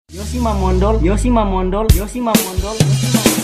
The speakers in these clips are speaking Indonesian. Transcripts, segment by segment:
Yoshima Mondol, Yoshima Mondol, Yoshima Mondol, Yoshima Mondol.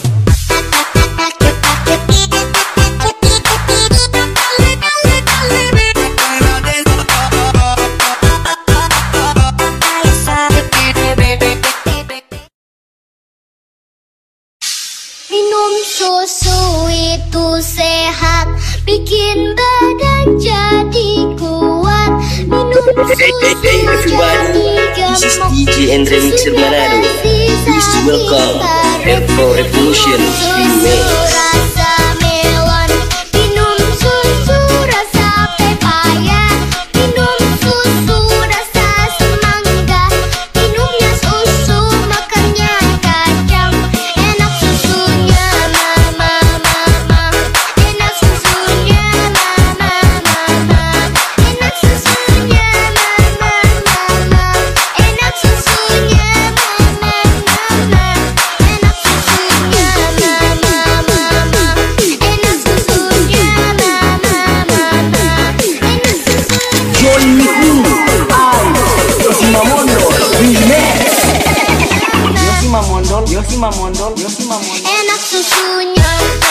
Minum susu itu sehat, bikin badan jadi kuat. Minum susu jadi This is gemuk. DJ and Remixer Manado. Please welcome Afro Revolution Remix. Rasa melon, minum susu rasa pepaya, minum susu rasa semangga, minumnya susu makannya kacang, enak susunya mama mama, enak susunya mama mama, enak susunya mama mama, enak susunya mama mama, enak susunya mama mama, enak susunya mama mama, enak susunya. Join me I, Yoshima Mondol, Remix. Yoshima Mondol, Yoshima Mondol, Yoshima Mondol. Enak susunya.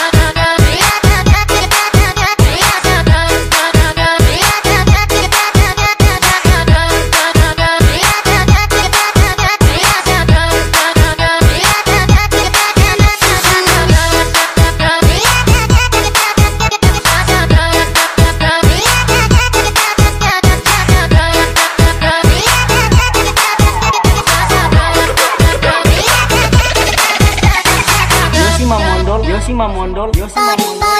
Yoshima Mondol, Yoshima Mondol, Yoshima Mondol.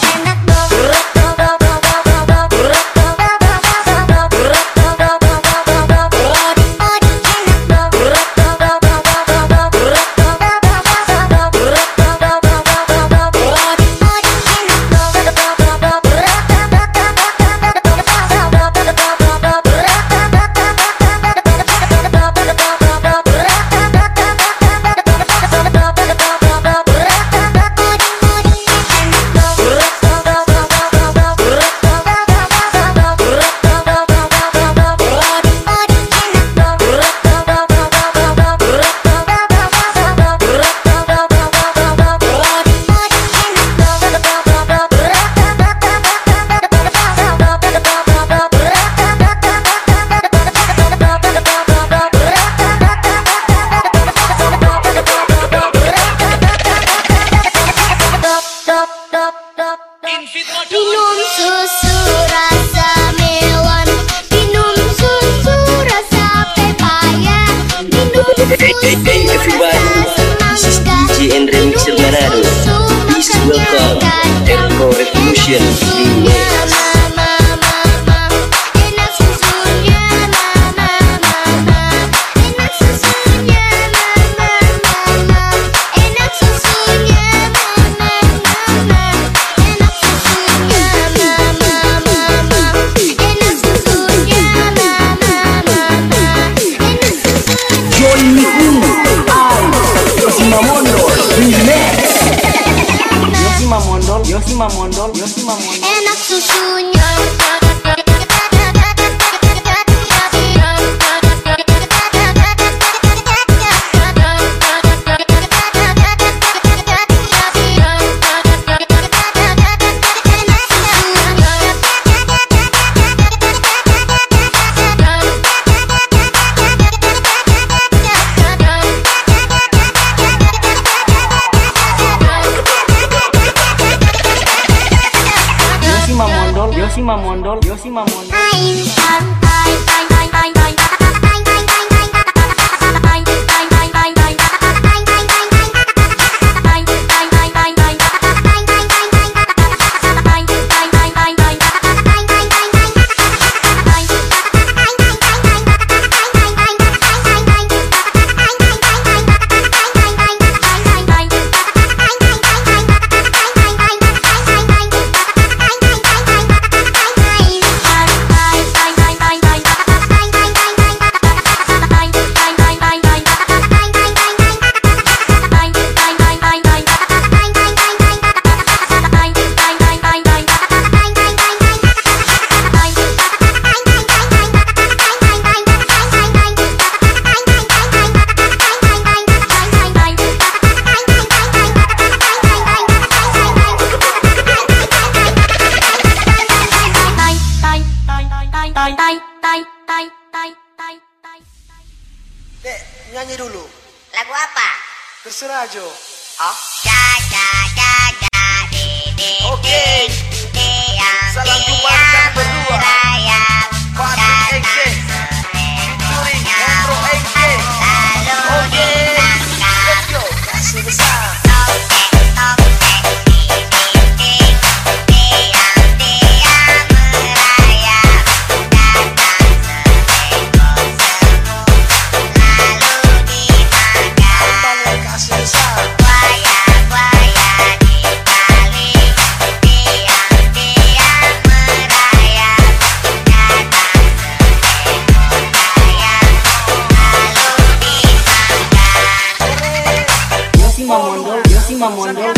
Minum susu rasa melon, minum susu rasa pepaya, minum Hey everybody, this is DJ and Remixer Manado. Please welcome Afro Revolution Remix. Enak susunya mama mama, enak susunya mama mama, enak susunya mama mama, enak susunya mama mama, enak susunya mama mama, enak susunya. Join me I, Yoshima Mondol, Remix. Yoshima Mondol, Yoshima Mondol, Yoshima Mondol. Enak susunya. Yoshima Mondol, Yoshima Mondol, Yoshima Mondol. Bye. Terserah Jo. Oke. Salam jumpa kami berdua. Patrick Engke featuring Hendro Engke. Oke. Let's go. Kasih besar. Yosi Mamondol.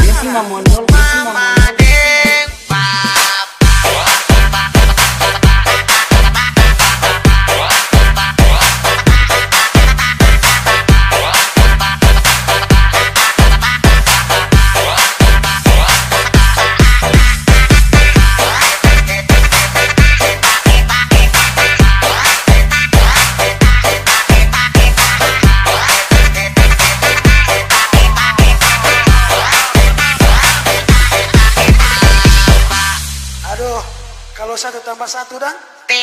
Aduh, kalau 1 tambah 1 dan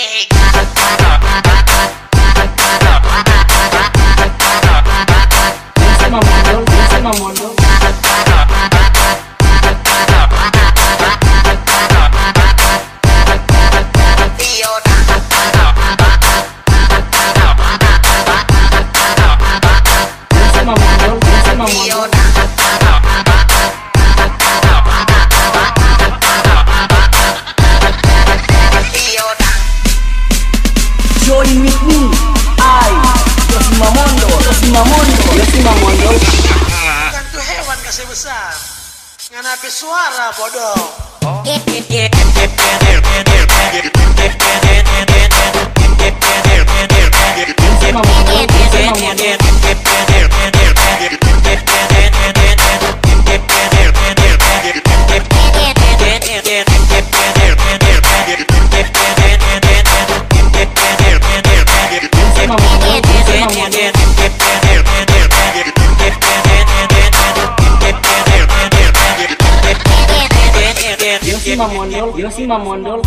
Yosi Mamondol. Join with me, Yosi Mamondol. bukan tuh hewan kasih besar. Nganapi suara bodoh. Yosi Mamondol.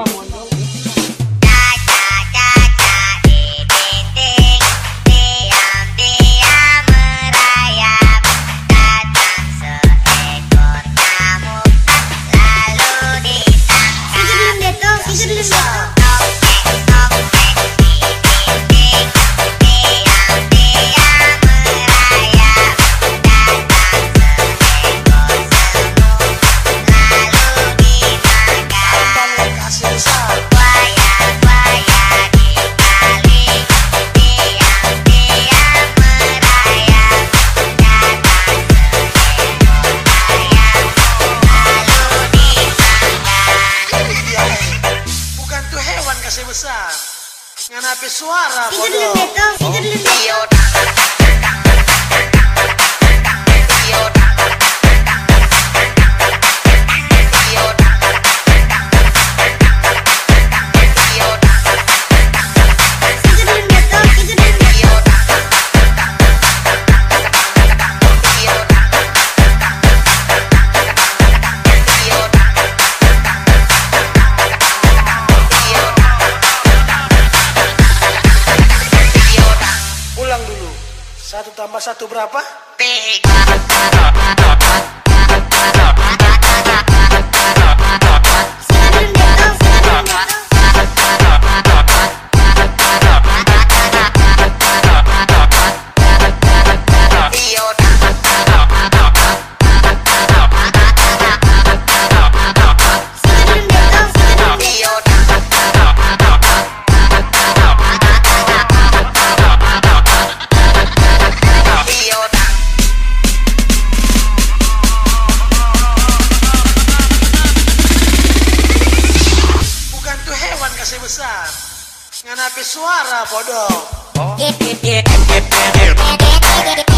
Kasih besar. Nganapi suara bodoh. Ulang dulu. 1 tambah 1 berapa? 3. Kasih besar. Nganapi suara bodoh.